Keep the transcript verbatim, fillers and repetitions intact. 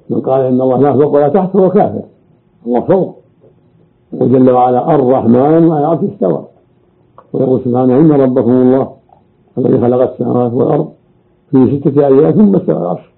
من قال إن الله لا فوق ولا تحت فهو كافر. الله فوق، وجل وعلا الرحمن على العرش استوى، ويقول سبحانه إن ربكم الله الذي خلق السماوات والأرض في ستة أيام ثم استوى على العرش.